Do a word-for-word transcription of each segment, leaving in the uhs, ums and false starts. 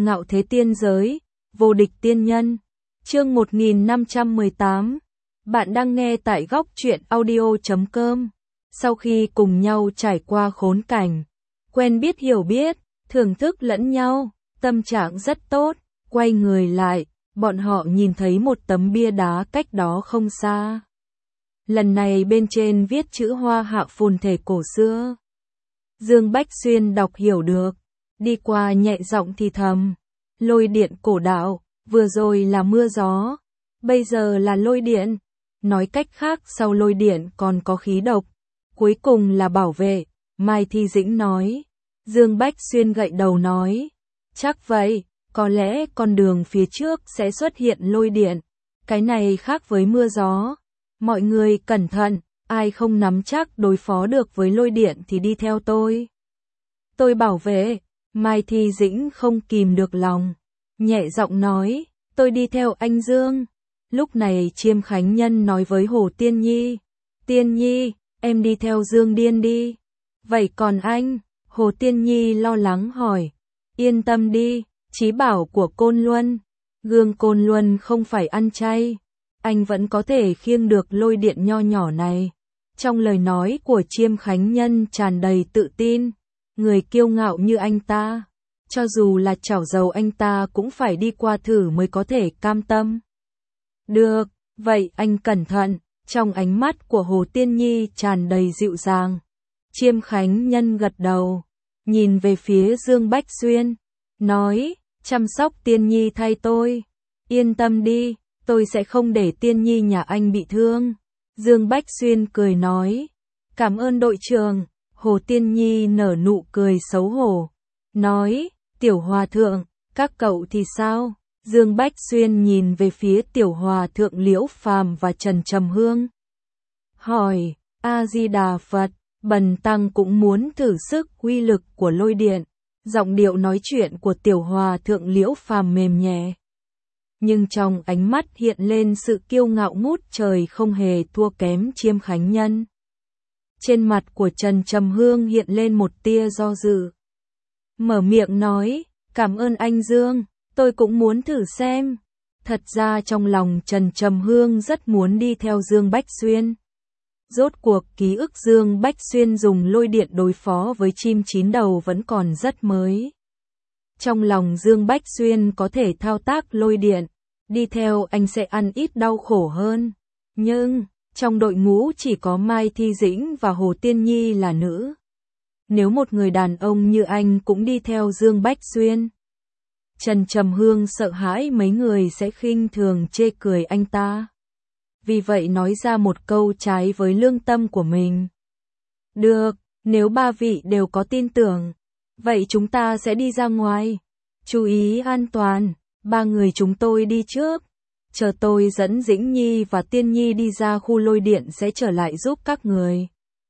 Ngạo thế tiên giới, vô địch tiên nhân. Chương một nghìn năm trăm mười tám. Bạn đang nghe tại góc truyện audio chấm com. Sau khi cùng nhau trải qua khốn cảnh, quen biết hiểu biết, thưởng thức lẫn nhau, tâm trạng rất tốt, quay người lại, bọn họ nhìn thấy một tấm bia đá cách đó không xa. Lần này bên trên viết chữ hoa hạ phồn thể cổ xưa. Dương Bách Xuyên đọc hiểu được, đi qua nhẹ giọng thì thầm, lôi điện cổ đạo, vừa rồi là mưa gió, bây giờ là lôi điện, nói cách khác sau lôi điện còn có khí độc, cuối cùng là bảo vệ, Mai Thi Dĩnh nói. Dương Bách Xuyên gậy đầu nói, chắc vậy, có lẽ con đường phía trước sẽ xuất hiện lôi điện, cái này khác với mưa gió, mọi người cẩn thận, ai không nắm chắc đối phó được với lôi điện thì đi theo tôi. Tôi bảo vệ, Mai Thi Dĩnh không kìm được lòng, nhẹ giọng nói, tôi đi theo anh Dương. Lúc này Chiêm Khánh Nhân nói với Hồ Tiên Nhi, Tiên Nhi, em đi theo Dương Điên đi. Vậy còn anh? Hồ Tiên Nhi lo lắng hỏi. Yên tâm đi, chí bảo của Côn Luân. Gương Côn Luân không phải ăn chay. Anh vẫn có thể khiêng được lôi điện nho nhỏ này. Trong lời nói của Chiêm Khánh Nhân tràn đầy tự tin. Người kiêu ngạo như anh ta, cho dù là chảo dầu anh ta cũng phải đi qua thử mới có thể cam tâm. Được, vậy anh cẩn thận. Trong ánh mắt của Hồ Tiên Nhi tràn đầy dịu dàng. Chiêm Khánh Nhân gật đầu, nhìn về phía Dương Bách Xuyên, nói, chăm sóc Tiên Nhi thay tôi. Yên tâm đi, tôi sẽ không để Tiên Nhi nhà anh bị thương. Dương Bách Xuyên cười nói, cảm ơn đội trưởng. Hồ Tiên Nhi nở nụ cười xấu hổ, nói, Tiểu Hòa Thượng, các cậu thì sao? Dương Bách Xuyên nhìn về phía Tiểu Hòa Thượng Liễu Phàm và Trần Trầm Hương. Hỏi, A-di-đà Phật, Bần Tăng cũng muốn thử sức uy lực của lôi điện. Giọng điệu nói chuyện của Tiểu Hòa Thượng Liễu Phàm mềm nhẹ. Nhưng trong ánh mắt hiện lên sự kiêu ngạo ngút trời không hề thua kém Chiêm Khánh Nhân. Trên mặt của Trần Trầm Hương hiện lên một tia do dự. Mở miệng nói, cảm ơn anh Dương, tôi cũng muốn thử xem. Thật ra trong lòng Trần Trầm Hương rất muốn đi theo Dương Bách Xuyên. Rốt cuộc ký ức Dương Bách Xuyên dùng lôi điện đối phó với chim chín đầu vẫn còn rất mới. Trong lòng Dương Bách Xuyên có thể thao tác lôi điện, đi theo anh sẽ ăn ít đau khổ hơn. Nhưng, trong đội ngũ chỉ có Mai Thi Dĩnh và Hồ Tiên Nhi là nữ. Nếu một người đàn ông như anh cũng đi theo Dương Bách Xuyên, Trần Trầm Hương sợ hãi mấy người sẽ khinh thường chê cười anh ta. Vì vậy nói ra một câu trái với lương tâm của mình. Được, nếu ba vị đều có tin tưởng, vậy chúng ta sẽ đi ra ngoài. Chú ý an toàn, ba người chúng tôi đi trước. Chờ tôi dẫn Dĩnh Nhi và Tiên Nhi đi ra khu lôi điện sẽ trở lại giúp các người.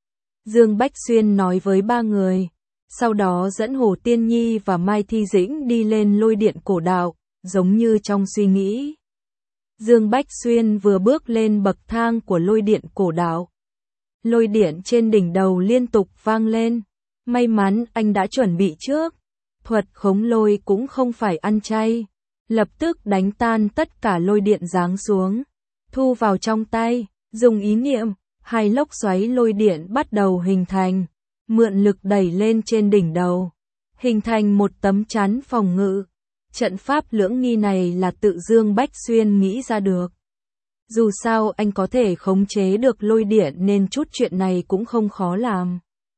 Dương Bách Xuyên nói với ba người, sau đó dẫn Hồ Tiên Nhi và Mai Thi Dĩnh đi lên lôi điện cổ đạo, giống như trong suy nghĩ. Dương Bách Xuyên vừa bước lên bậc thang của lôi điện cổ đạo. Lôi điện trên đỉnh đầu liên tục vang lên. May mắn anh đã chuẩn bị trước. Thuật khống lôi cũng không phải ăn chay. Lập tức đánh tan tất cả lôi điện giáng xuống, thu vào trong tay, dùng ý niệm, hai lốc xoáy lôi điện bắt đầu hình thành, mượn lực đẩy lên trên đỉnh đầu, hình thành một tấm chắn phòng ngự. Trận pháp lưỡng nghi này là tự Dương Bách Xuyên nghĩ ra được. Dù sao anh có thể khống chế được lôi điện nên chút chuyện này cũng không khó làm.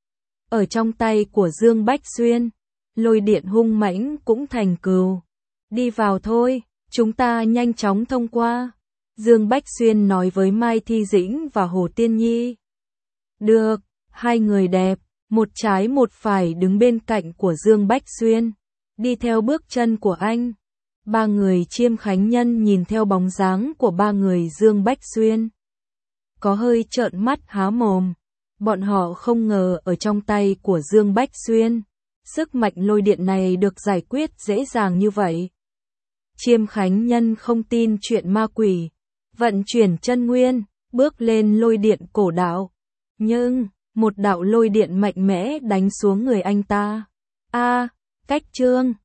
Ở trong tay của Dương Bách Xuyên, lôi điện hung mãnh cũng thành cừu. Đi vào thôi, chúng ta nhanh chóng thông qua. Dương Bách Xuyên nói với Mai Thi Dĩnh và Hồ Tiên Nhi. Được, hai người đẹp, một trái một phải đứng bên cạnh của Dương Bách Xuyên, đi theo bước chân của anh. Ba người Chiêm Khánh Nhân nhìn theo bóng dáng của ba người Dương Bách Xuyên, có hơi trợn mắt há mồm. Bọn họ không ngờ ở trong tay của Dương Bách Xuyên, sức mạnh lôi điện này được giải quyết dễ dàng như vậy. Chiêm Khánh Nhân không tin chuyện ma quỷ, vận chuyển chân nguyên, bước lên lôi điện cổ đạo. Nhưng, một đạo lôi điện mạnh mẽ đánh xuống người anh ta. A, cách trương,